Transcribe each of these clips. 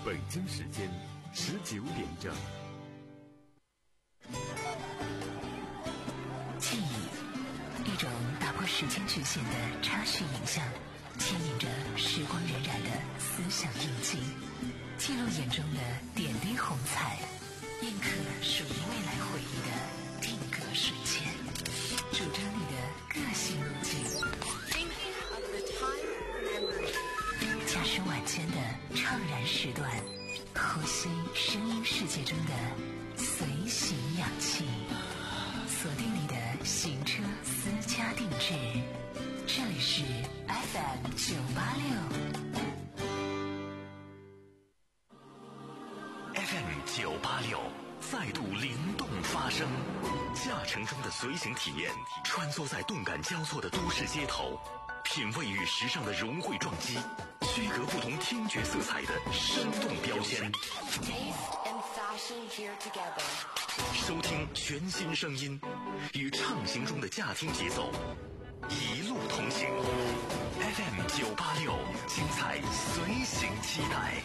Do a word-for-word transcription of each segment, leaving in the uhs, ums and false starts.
北京时间十九点整。 记忆，一种打破时间局限的插叙影像，牵引着时光荏苒的思想印记，记录眼中的点滴红彩，印刻属于未来回忆的定格瞬间，主张你的个性路径。驾驶晚间的怅然时段，呼吸声音世界中的随行氧气，锁定你的行车私家定制。这里是 F M 九八六 F M 九八六再度灵动发声，驾乘中的随行体验，穿梭在动感交错的都市街头，品味与时尚的融汇撞击，区隔不同听觉色彩的生动标签，收听全新声音，与畅行中的驾听节奏一路同行。 F M 九八六，精彩随行期待。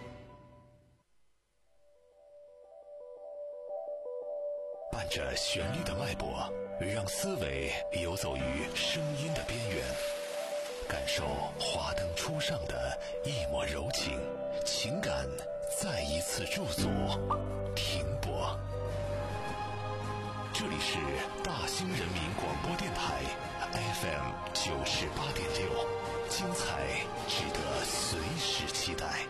伴着旋律的脉搏，让思维游走于声音的边缘，感受华灯初上的一抹柔情，情感再一次驻足停泊。这里是大兴人民广播电台 F M 九十八点六，精彩值得随时期待。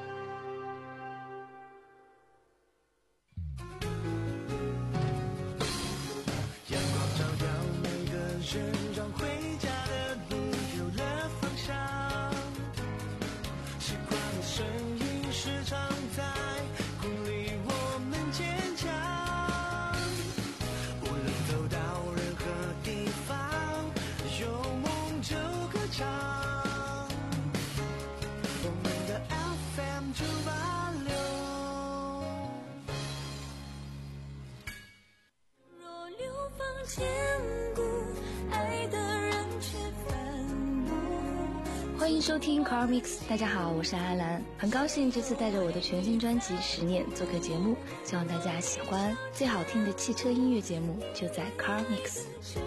人让回家的路有了方向，习惯的声音时常在鼓励我们坚强。无论走到任何地方，有梦就歌唱。我们的 F M 九八六。若流芳千古， 欢迎收听 Car Mix， 大家好，我是阿兰，很高兴这次带着我的全新专辑《十年》做客节目，希望大家喜欢。最好听的汽车音乐节目就在 Car Mix。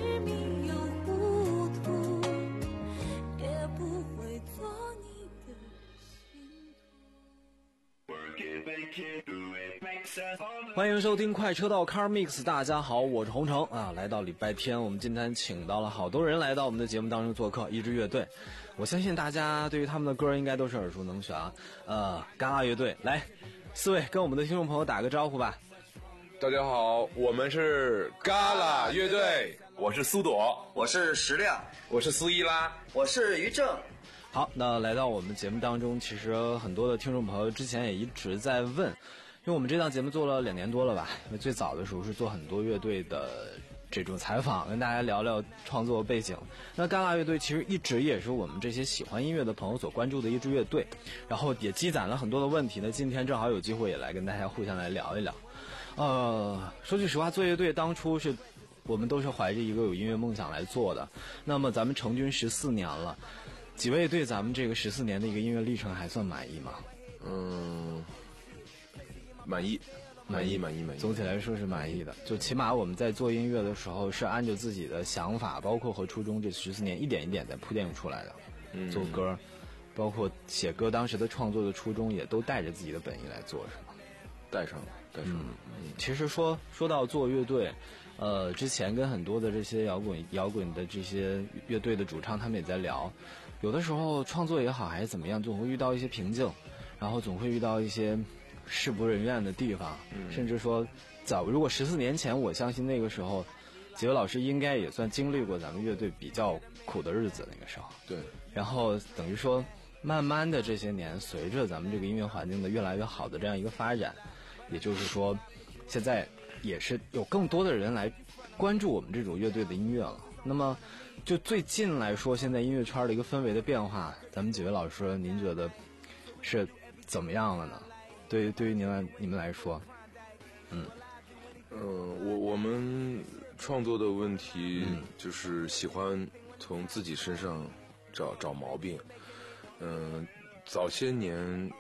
欢迎收听快车道 Car Mix， 大家好，我是洪城啊。来到礼拜天，我们今天请到了好多人来到我们的节目当中做客，一支乐队，我相信大家对于他们的歌应该都是耳熟能详啊。呃，嘎啦乐队，来，四位跟我们的听众朋友打个招呼吧。 大家好，我们是嘎啦乐队，我是苏朵， 我是石亮， 我是苏伊拉， 我是于正。 好，那来到我们节目当中，其实很多的听众朋友之前也一直在问，因为我们这档节目做了两年多了吧，因为最早的时候是做很多乐队的这种采访，跟大家聊聊创作背景。那嘎啦乐队其实一直也是我们这些喜欢音乐的朋友所关注的一支乐队，然后也积攒了很多的问题呢，今天正好有机会也来跟大家互相来聊一聊。呃，说句实话，做乐队当初是我们都是怀着一个有音乐梦想来做的，那么咱们成军十四年了，几位对咱们这个十四年的一个音乐历程还算满意吗？ 嗯，满意，满意，满意，满意。 总体来说是满意的，就起码我们在做音乐的时候是按照自己的想法，包括和初衷这十四年一点一点在铺垫出来的。嗯，做歌，包括写歌，当时的创作的初衷也都带着自己的本意来做，是吗？ 带上了，带上了。 嗯，其实说说到做乐队，呃，之前跟很多的这些摇滚摇滚的这些乐队的主唱，他们也在聊，有的时候创作也好还是怎么样，总会遇到一些瓶颈，然后总会遇到一些事不人愿的地方，嗯、甚至说早如果十四年前，我相信那个时候，几位老师应该也算经历过咱们乐队比较苦的日子那个时候。 对， 然后等于说，慢慢的这些年，随着咱们这个音乐环境的越来越好的这样一个发展，也就是说，现在也是有更多的人来关注我们这种乐队的音乐了。那么，就最近来说，现在音乐圈的一个氛围的变化，咱们几位老师，您觉得是怎么样了呢？对于对于您来你们来说，嗯， 嗯、呃，我我们创作的问题就是喜欢从自己身上找找毛病。嗯、呃，早些年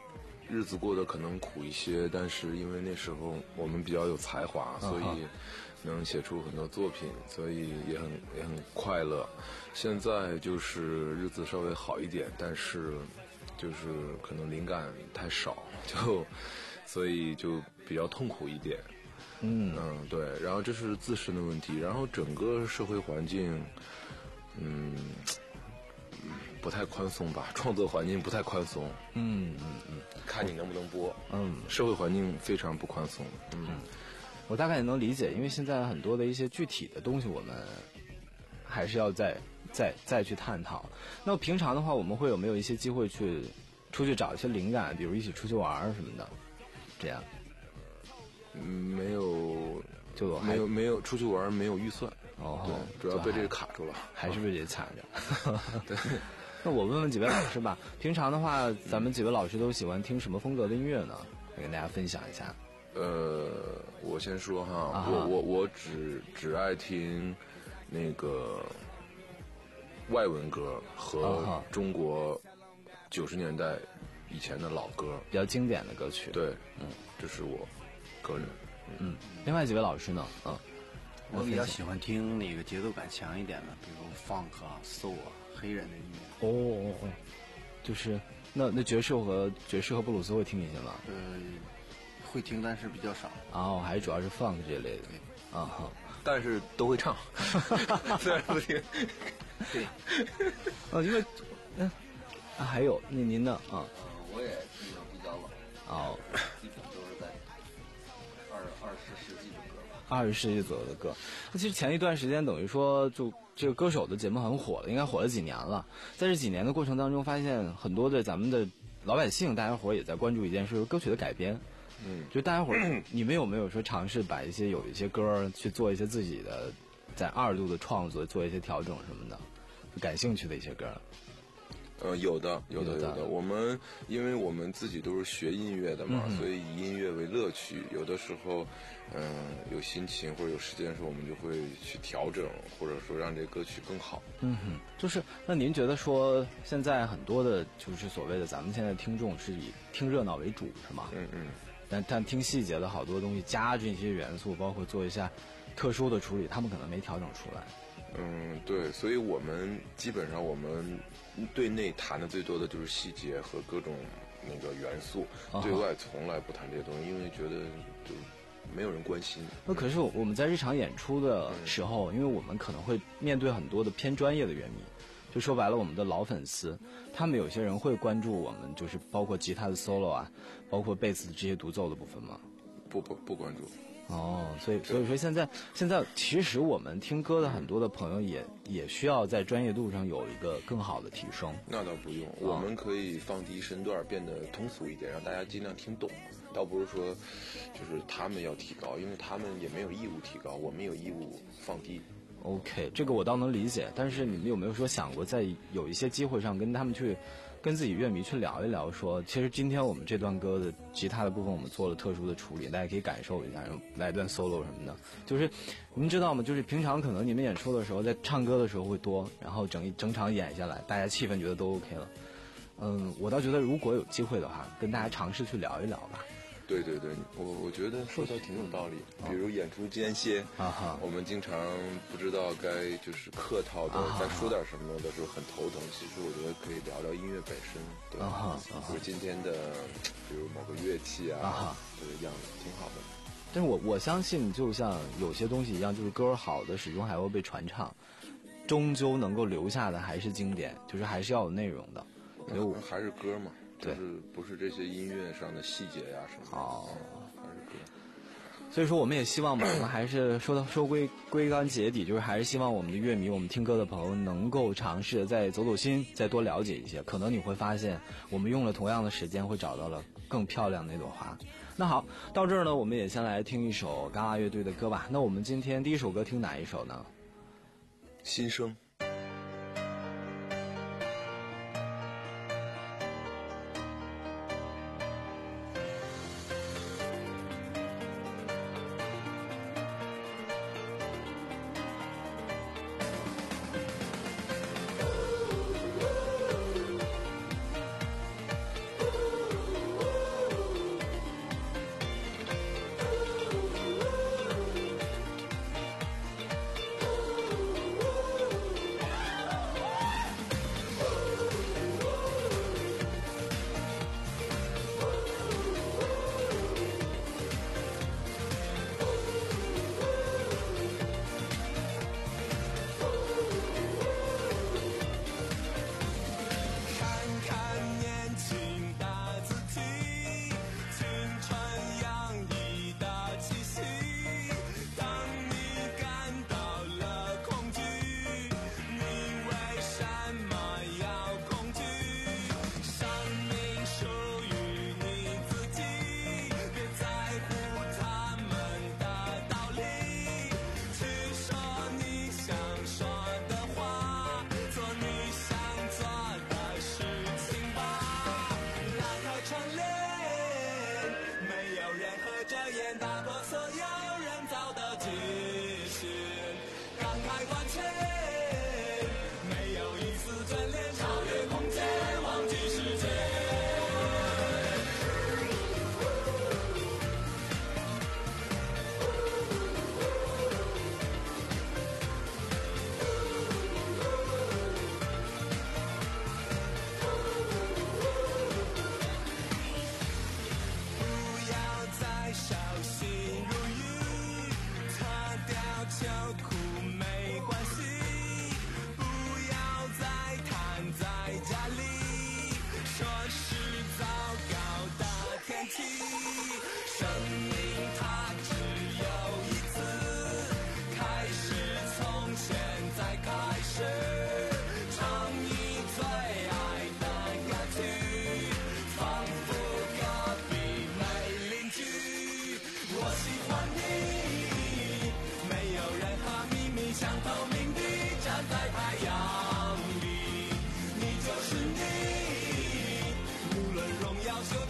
日子过得可能苦一些，但是因为那时候我们比较有才华，所以能写出很多作品，所以也很也很快乐。现在就是日子稍微好一点，但是就是可能灵感太少，就所以就比较痛苦一点。 嗯嗯，对。然后这是自身的问题，然后整个社会环境，嗯，不太宽松吧，创作环境不太宽松。 嗯嗯嗯， 看你能不能播。 嗯， 社会环境非常不宽松。嗯， 我大概也能理解，因为现在很多的一些具体的东西，我们还是要再再再去探讨。那平常的话，我们会有没有一些机会去出去找一些灵感，比如一起出去玩什么的，这样？ 嗯，没有， 就没有没有出去玩，没有预算。 哦， 对，主要被这个卡住了， 还是被这卡着。 对。 那我问问几位老师吧，平常的话，咱们几位老师都喜欢听什么风格的音乐呢？来跟大家分享一下。 呃，我先说哈， 啊、 我我我只只爱听那个外文歌和中国九十年代以前的老歌， 比较经典的歌曲。 对，嗯，这是我个人。 嗯，另外几位老师呢？嗯， 我比较喜欢听那个节奏感强一点的，比如 funk 啊、soul 啊、黑人的音乐。 哦哦哦，就是那那爵士和爵士和布鲁斯会听一些吗？ 呃，会听，但是比较少。 哦，还是主要是 funk 这类的。啊哈， 但是都会唱，虽然不听。 对， 哦，因为嗯、啊，还有那您呢？啊， 呃，我也听的比较老。 哦， 基本都是在二二十世纪的歌吧。 二十世纪左右的歌。那其实前一段时间等于说，就这个歌手的节目很火了，应该火了几年了。在这几年的过程当中，发现很多的咱们的老百姓，大家伙也在关注一件事，歌曲的改编。 嗯， 就大家伙儿，你们有没有说尝试把一些有一些歌去做一些自己的在二度的创作，做一些调整什么的？感兴趣的一些歌。 呃，有的，有的，有的。 的。我们因为我们自己都是学音乐的嘛， 嗯、 所以以音乐为乐趣。有的时候，嗯、呃，有心情或者有时间的时候，我们就会去调整，或者说让这歌曲更好。 嗯哼，就是那您觉得说，现在很多的，就是所谓的咱们现在听众是以听热闹为主，是吗？ 嗯嗯。 但但听细节的好多东西，加这些元素，包括做一下特殊的处理，他们可能没调整出来。 嗯，对，所以我们基本上我们对内谈的最多的就是细节和各种那个元素， 啊、 对外从来不谈这些东西，因为觉得就没有人关心。 那可是我们在日常演出的时候，嗯、因为我们可能会面对很多的偏专业的乐迷，就说白了，我们的老粉丝，他们有些人会关注我们，就是包括吉他的 solo 啊，包括贝斯的这些独奏的部分吗？ 不不不关注。 哦，所以所以说现在现在其实我们听歌的很多的朋友也也需要在专业度上有一个更好的提升。 那倒不用，哦、我们可以放低身段，变得通俗一点，让大家尽量听懂。倒不是说就是他们要提高，因为他们也没有义务提高，我们有义务放低。 OK， 这个我倒能理解，但是你们有没有说想过在有一些机会上跟他们去跟自己乐迷去聊一聊，说其实今天我们这段歌的吉他的部分我们做了特殊的处理，大家可以感受一下，来一段 solo 什么的。就是您知道吗，就是平常可能你们演出的时候在唱歌的时候会多，然后整一整场演下来大家气氛觉得都 OK 了。嗯，我倒觉得如果有机会的话跟大家尝试去聊一聊吧。 对对对，我我觉得说的挺有道理。比如演出间歇， 啊、 我们经常不知道该就是客套的再说点什么的时候很头疼。其实我觉得可以聊聊音乐本身，对， 啊、 比如今天的，比如某个乐器啊， 啊这个样子挺好的。 但是我我相信，就像有些东西一样，就是歌好的始终还会被传唱，终究能够留下的还是经典，就是还是要有内容的。 嗯、还是歌嘛。就是不是这些音乐上的细节呀、啊、什么的。 哦，还是歌。所以说，我们也希望嘛，我们还是说到说归归根结底，就是还是希望我们的乐迷、我们听歌的朋友能够尝试再走走心，再多了解一些。可能你会发现，我们用了同样的时间，会找到了更漂亮的那朵花。那好，到这儿呢，我们也先来听一首嘎啦乐队的歌吧。那我们今天第一首歌听哪一首呢？ 心声。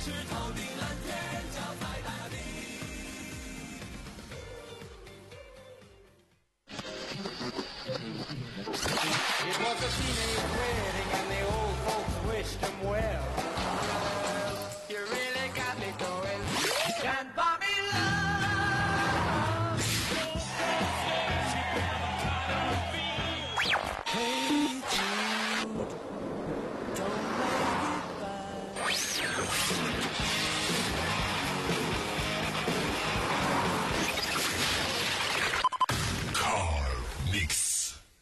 是头顶蓝天，脚踩大地。It was a teenage wedding and the old folks wished him well. You really got me going. Can't buy me love. Hey Jude, don't make it Car Mix。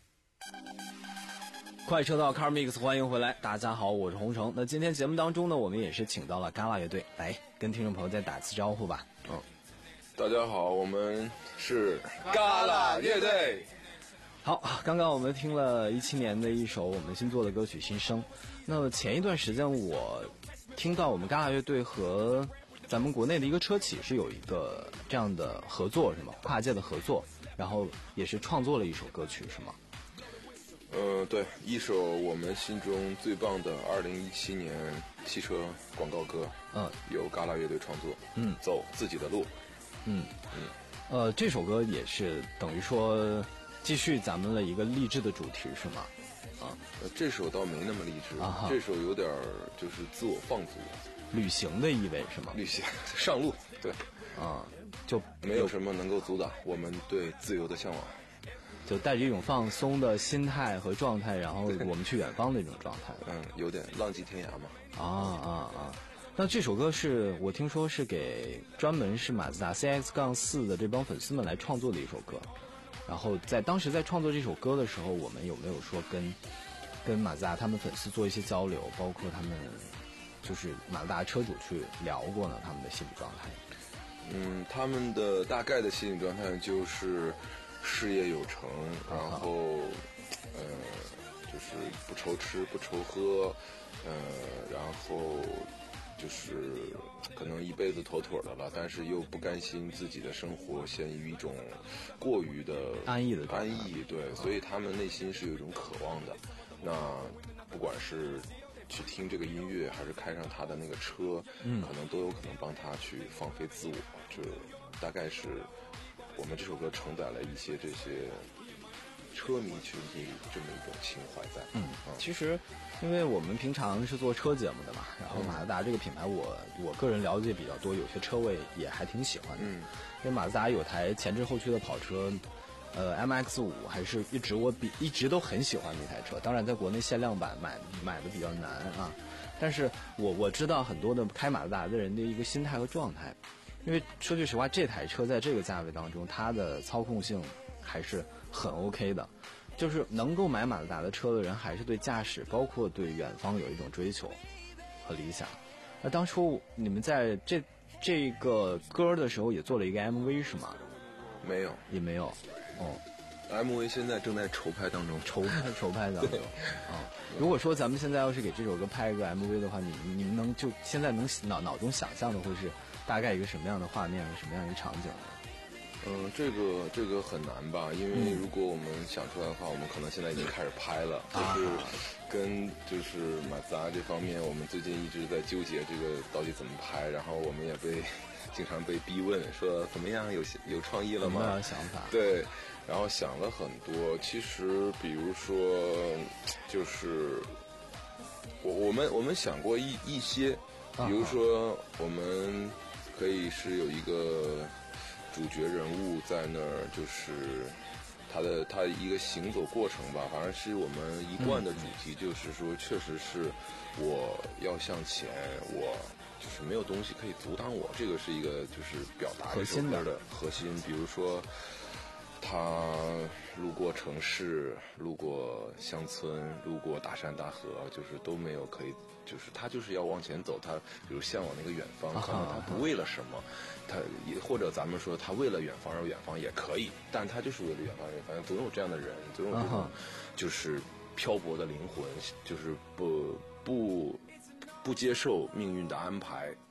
快车道 Car Mix， 欢迎回来，大家好，我是洪城。那今天节目当中呢，我们也是请到了嘎啦乐队，来跟听众朋友再打次招呼吧。 嗯，大家好，我们是嘎啦乐队。 好，刚刚我们听了一七年的一首我们新做的歌曲《新生》。那么前一段时间我听到我们嘎啦乐队和咱们国内的一个车企是有一个这样的合作，是吗？跨界的合作，然后也是创作了一首歌曲，是吗？ 呃，对，一首我们心中最棒的二零一七年汽车广告歌， 嗯， 由嘎啦乐队创作， 嗯， 走自己的路， 嗯嗯， 呃，这首歌也是等于说继续咱们的一个励志的主题，是吗？啊， 呃，这首倒没那么励志， 啊、 这首有点就是自我放逐， 旅行的意味是吗？ 旅行上路，对， 啊，就没有什么能够阻挡我们对自由的向往。 就带着一种放松的心态和状态，然后我们去远方的一种状态。 嗯，有点浪迹天涯嘛。 啊啊啊！那这首歌是我听说是给专门是马自达 C X 四 的这帮粉丝们来创作的一首歌。然后在当时在创作这首歌的时候，我们有没有说跟跟马自达他们粉丝做一些交流，包括他们就是马自达车主去聊过呢？他们的心理状态？ 嗯，他们的大概的心理状态就是事业有成，然后呃，就是不愁吃不愁喝，呃，然后就是可能一辈子妥妥的了，但是又不甘心自己的生活陷于一种过于的安逸的安逸，对，所以他们内心是有一种渴望的。那不管是去听这个音乐，还是开上他的那个车， 嗯， 可能都有可能帮他去放飞自我。这大概是我们这首歌承载了一些这些车迷群体这么一种情怀在。 嗯，其实因为我们平常是做车节目的嘛，然后马自达这个品牌我我个人了解比较多，有些车位也还挺喜欢的。 嗯， 因为马自达有台前置后驱的跑车，呃 M X 五 还是一直我比一直都很喜欢那台车，当然在国内限量版买买的比较难啊，但是我我知道很多的开马自达的人的一个心态和状态。因为说句实话，这台车在这个价位当中，它的操控性还是很 OK 的。就是能够买马自达的车的人，还是对驾驶，包括对远方有一种追求和理想。那当初你们在这这个歌的时候，也做了一个 M V 是吗？ 没有， 也没有。哦 ，M V 现在正在筹拍当中， 筹拍筹拍当中。啊、哦，如果说咱们现在要是给这首歌拍一个 M V 的话，你你们能就现在能脑脑中想象的会是大概一个什么样的画面和什么样一个场景呢？ 嗯，这个这个很难吧？因为如果我们想出来的话，我们可能现在已经开始拍了。就是跟就是马自达这方面，我们最近一直在纠结这个到底怎么拍，然后我们也被经常被逼问说怎么样，有有创意了吗？ 有没有想法？ 对，然后想了很多。其实比如说，就是我我们我们想过一一些，比如说我们可以是有一个主角人物在那儿，就是他的他一个行走过程吧，反正是我们一贯的主题，就是说确实是我要向前，我就是没有东西可以阻挡我，这个是一个就是表达这首歌的核心。比如说他路过城市，路过乡村，路过大山大河，就是都没有可以，就是他就是要往前走，他比如向往那个远方，可能他不为了什么，他也或者咱们说他为了远方而远方也可以，但他就是为了远方而远方，总有这样的人，总有这种就是漂泊的灵魂，就是不不不接受命运的安排，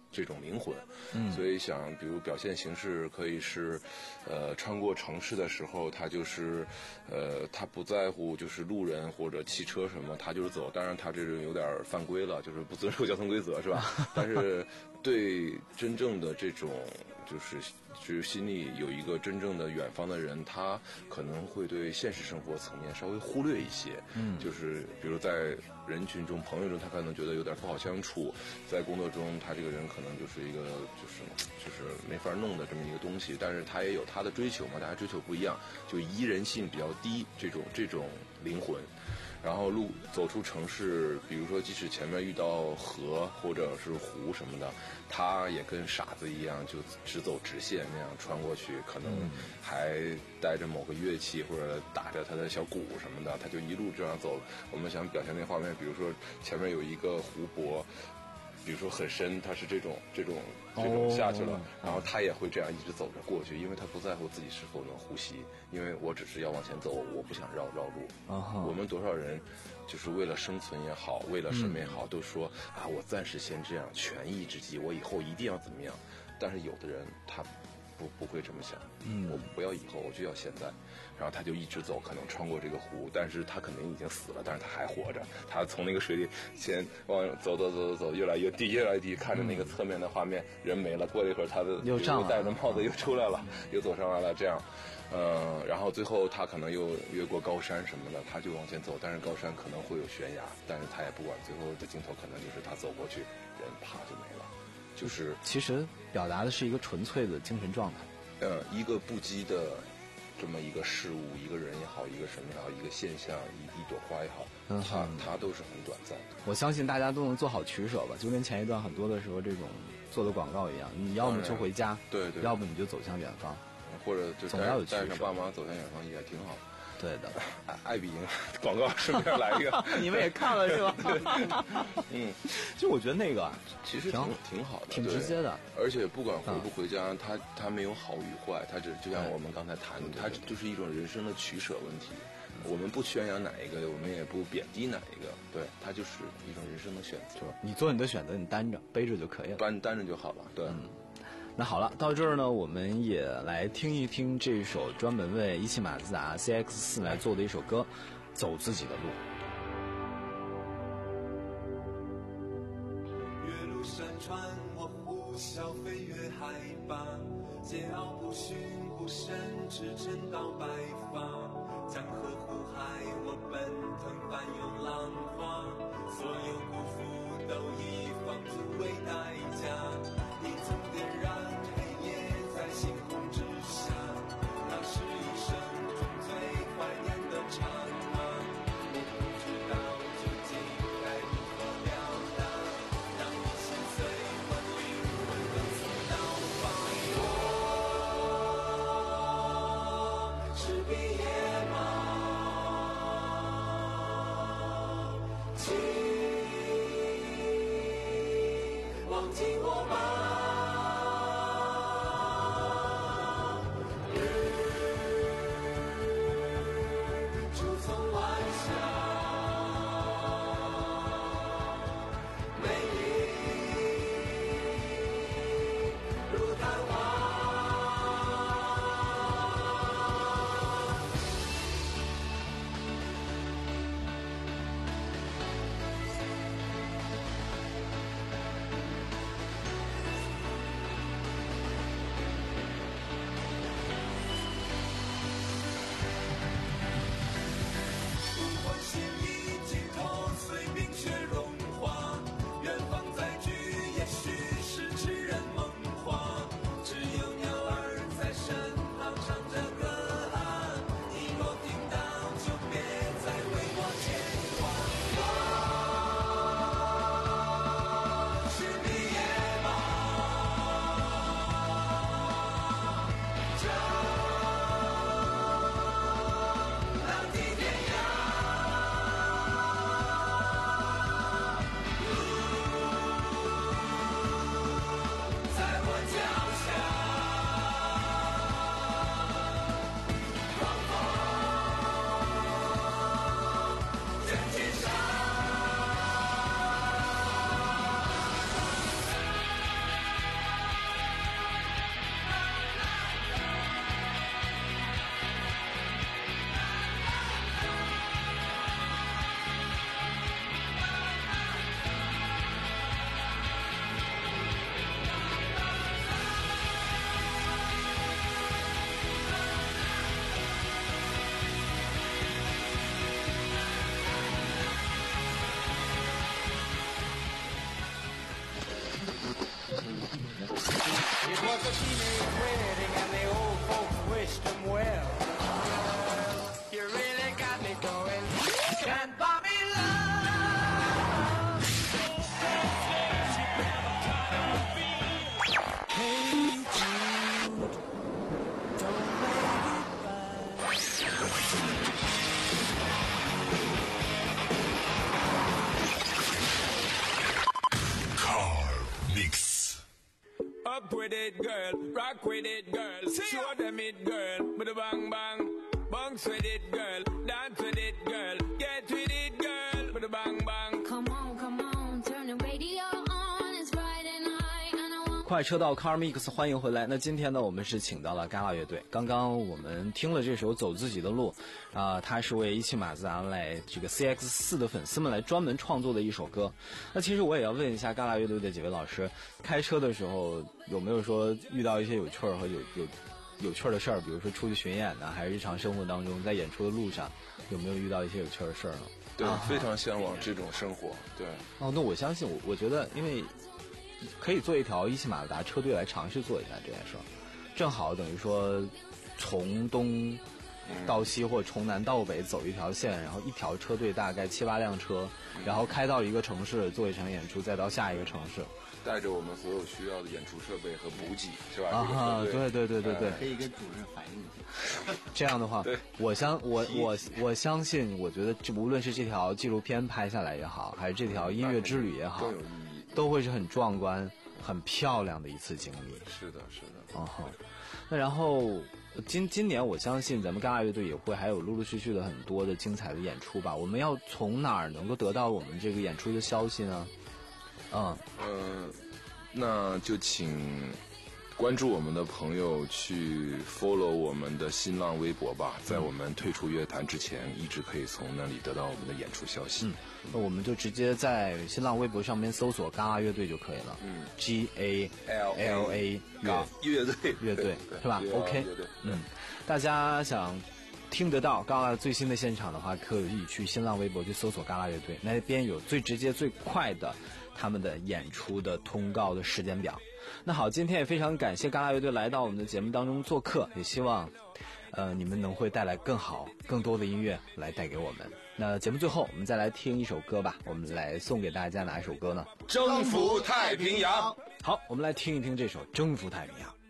这种灵魂。 嗯， 所以想，比如表现形式可以是，呃，穿过城市的时候，他就是，呃，他不在乎就是路人或者汽车什么，他就是走。当然，他这种有点犯规了，就是不遵守交通规则，是吧？但是对真正的这种就是就是心里有一个真正的远方的人，他可能会对现实生活层面稍微忽略一些。 嗯， 就是比如在人群中、朋友中，他可能觉得有点不好相处；在工作中，他这个人可能就是一个就是就是没法弄的这么一个东西。但是他也有他的追求嘛，大家追求不一样，就宜人性比较低，这种这种灵魂。然后路走出城市，比如说即使前面遇到河或者是湖什么的，他也跟傻子一样，就只走直线那样穿过去，可能还带着某个乐器或者打着他的小鼓什么的，他就一路这样走。我们想表现那画面，比如说前面有一个湖泊，比如说很深，他是这种这种这种下去了，哦，然后他也会这样一直走着过去，因为他不在乎自己是否能呼吸，因为我只是要往前走，我不想绕绕路。 哦，我们多少人就是为了生存也好，为了什么也好，嗯，都说啊，我暂时先这样，权宜之计，我以后一定要怎么样。但是有的人他不不会这么想， 嗯， 我不要以后，我就要现在。然后他就一直走，可能穿过这个湖，但是他肯定已经死了，但是他还活着。他从那个水里先往走走走走走，越来越低，越来越低，看着那个侧面的画面，嗯，人没了。过了一会儿，他的又上戴着帽子又出来了，又走上来了，这样。嗯，然后最后他可能又越过高山什么的，他就往前走，但是高山可能会有悬崖，但是他也不管，最后的镜头可能就是他走过去，人啪就没了。就是其实表达的是一个纯粹的精神状态， 呃，一个不羁的这么一个事物，一个人也好，一个什么也好，一个现象，一一朵花也好， 嗯， 它它都是很短暂的。 我相信大家都能做好取舍吧，就跟前一段很多的时候这种做的广告一样，你要么就回家， 对对， 要不你就走向远方， 或者就带带上爸妈走向远方也挺好。 对的， 爱彼迎广告顺便来一个， 你们也看了是吧？ 嗯， 就我觉得那个其实挺挺好的， 挺直接的。 而且不管回不回家，他他没有好与坏，他只就像我们刚才谈的，他就是一种人生的取舍问题。我们不宣扬哪一个，我们也不贬低哪一个，对，它就是一种人生的选择。 你做你的选择，你担着背着就可以了， 担担着就好了。对。 嗯，那好了，到这儿呢，我们也来听一听这首专门为一汽马自达 C X 四 来做的一首歌《走自己的路》。 越路山川，我呼啸飞越海拔，桀骜不驯不伸，驰骋到白发。江河湖海，我奔腾翻涌浪花，所有辜负都以放逐为代价。你曾点燃黑夜在星空之下，那是一生中最怀念的刹那。我不知道究竟该如何表达，让你心碎我灵魂更送到发我是匹野马，请忘记我吧。 teenage wedding and the old folks wished him well. You really got me going. Can't buy me love. Hey Jude, don't make it bad. Up with it, girl. Rock with it, girl. Show them it, girl. With a bang bang. Bounce with it, girl. Dance with it, girl. Get with it, girl. With a bang bang. Come on, come on, turn the radio on. It's Friday night and I want. 快车道 Car Mix， 欢迎回来。那今天呢，我们是请到了嘎啦乐队。刚刚我们听了这首《走自己的路》，啊、呃，它是为一汽马自达来这个 C X 四 的粉丝们来专门创作的一首歌。那其实我也要问一下嘎啦乐队的几位老师，开车的时候有没有说遇到一些有趣儿和有有有趣儿的事儿？比如说出去巡演呢，还是日常生活当中在演出的路上，有没有遇到一些有趣儿的事儿呢？ 对、 啊， 非常向往这种生活。对。 哦，那我相信我，我觉得因为。可以做一条一汽马自达车队来尝试做一下这件事儿，正好等于说从东到西或从南到北走一条线，然后一条车队大概七八辆车，然后开到一个城市做一场演出，再到下一个城市， 带着我们所有需要的演出设备和补给，是吧？ 啊， 这个对对对对对， 可以跟主任反映一下。 这样的话，我相我我我相信，我觉得这无论是这条纪录片拍下来也好，还是这条音乐之旅也好，都会是很壮观、很漂亮的一次经历。 是的，是的。 哦、uh-huh. 那然后今今年我相信咱们嘎啦乐队也会还有陆陆续续的很多的精彩的演出吧。我们要从哪儿能够得到我们这个演出的消息呢？嗯呃，那就请关注我们的朋友去 follow 我们的新浪微博吧，在我们退出乐坛之前，一直可以从那里得到我们的演出消息。 嗯，那我们就直接在新浪微博上面搜索嘎啦乐队就可以了。 嗯 ，G A L A 乐乐队乐队是吧 ？OK， 嗯，大家想听得到嘎啦最新的现场的话，可以去新浪微博去搜索嘎啦乐队，那边有最直接最快的他们的演出的通告的时间表。那好，今天也非常感谢嘎啦乐队来到我们的节目当中做客，也希望呃你们能会带来更好更多的音乐来带给我们。那节目最后我们再来听一首歌吧，我们来送给大家哪一首歌呢？ 征服太平洋。 好，我们来听一听这首《征服太平洋》。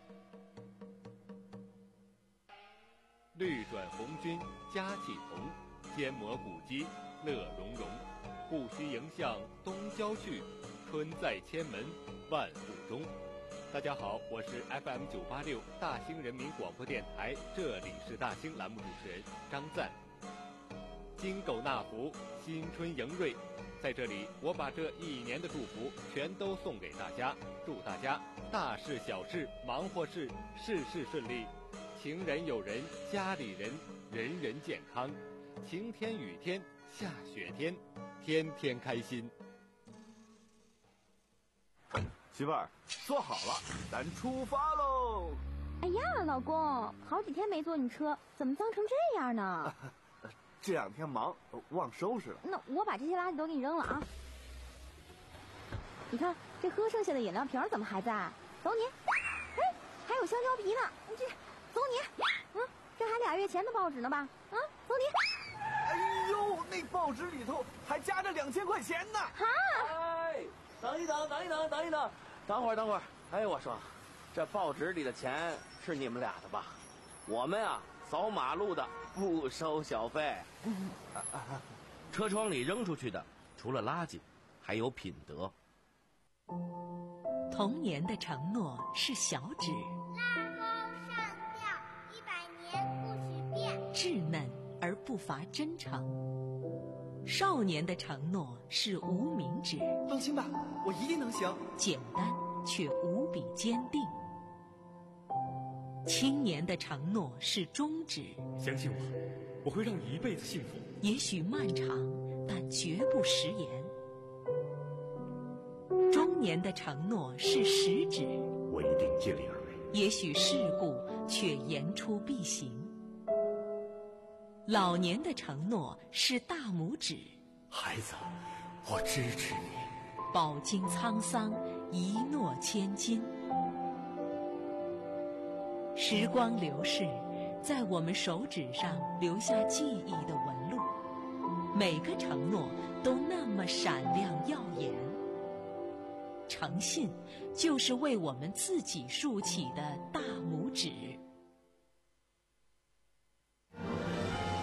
绿转红军，加气同， 肩磨骨肌乐融融，不须迎向东郊去，春在千门万户中。大家好，我是 F M 九八六大兴人民广播电台，这里是大兴栏目主持人张赞。金狗纳福，新春迎瑞，在这里我把这一年的祝福全都送给大家，祝大家大事小事忙活事事事顺利，情人友人家里人人人健康，晴天雨天下雪天，天天开心。 媳妇儿，坐好了，咱出发喽！ 哎呀，老公，好几天没坐你车，怎么脏成这样呢？ 这两天忙，忘收拾了。 那我把这些垃圾都给你扔了啊！你看这喝剩下的饮料瓶怎么还在？走你！哎，还有香蕉皮呢，这走你！嗯，这还俩月前的报纸呢吧？啊，走你！ 哎呦，那报纸里头还夹着两千块钱呢！ 哈！ 哎，等一等，等一等，等一等，等会儿，等会儿。哎，我说，这报纸里的钱是你们俩的吧？我们啊，扫马路的不收小费。 车窗里扔出去的，除了垃圾，还有品德。 童年的承诺是小指， 拉钩上吊，一百年不许变。 稚嫩而不乏真诚。少年的承诺是无名指， 放心吧，我一定能行。 简单却无比坚定。青年的承诺是中指， 相信我，我会让你一辈子幸福。 也许漫长，但绝不食言。中年的承诺是食指， 我一定尽力而为。 也许世故，却言出必行。老年的承诺是大拇指， 孩子，我支持你。 饱经沧桑，一诺千金。时光流逝，在我们手指上留下记忆的纹路，每个承诺都那么闪亮耀眼。诚信就是为我们自己竖起的大拇指。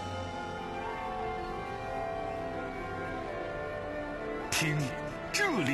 听这里。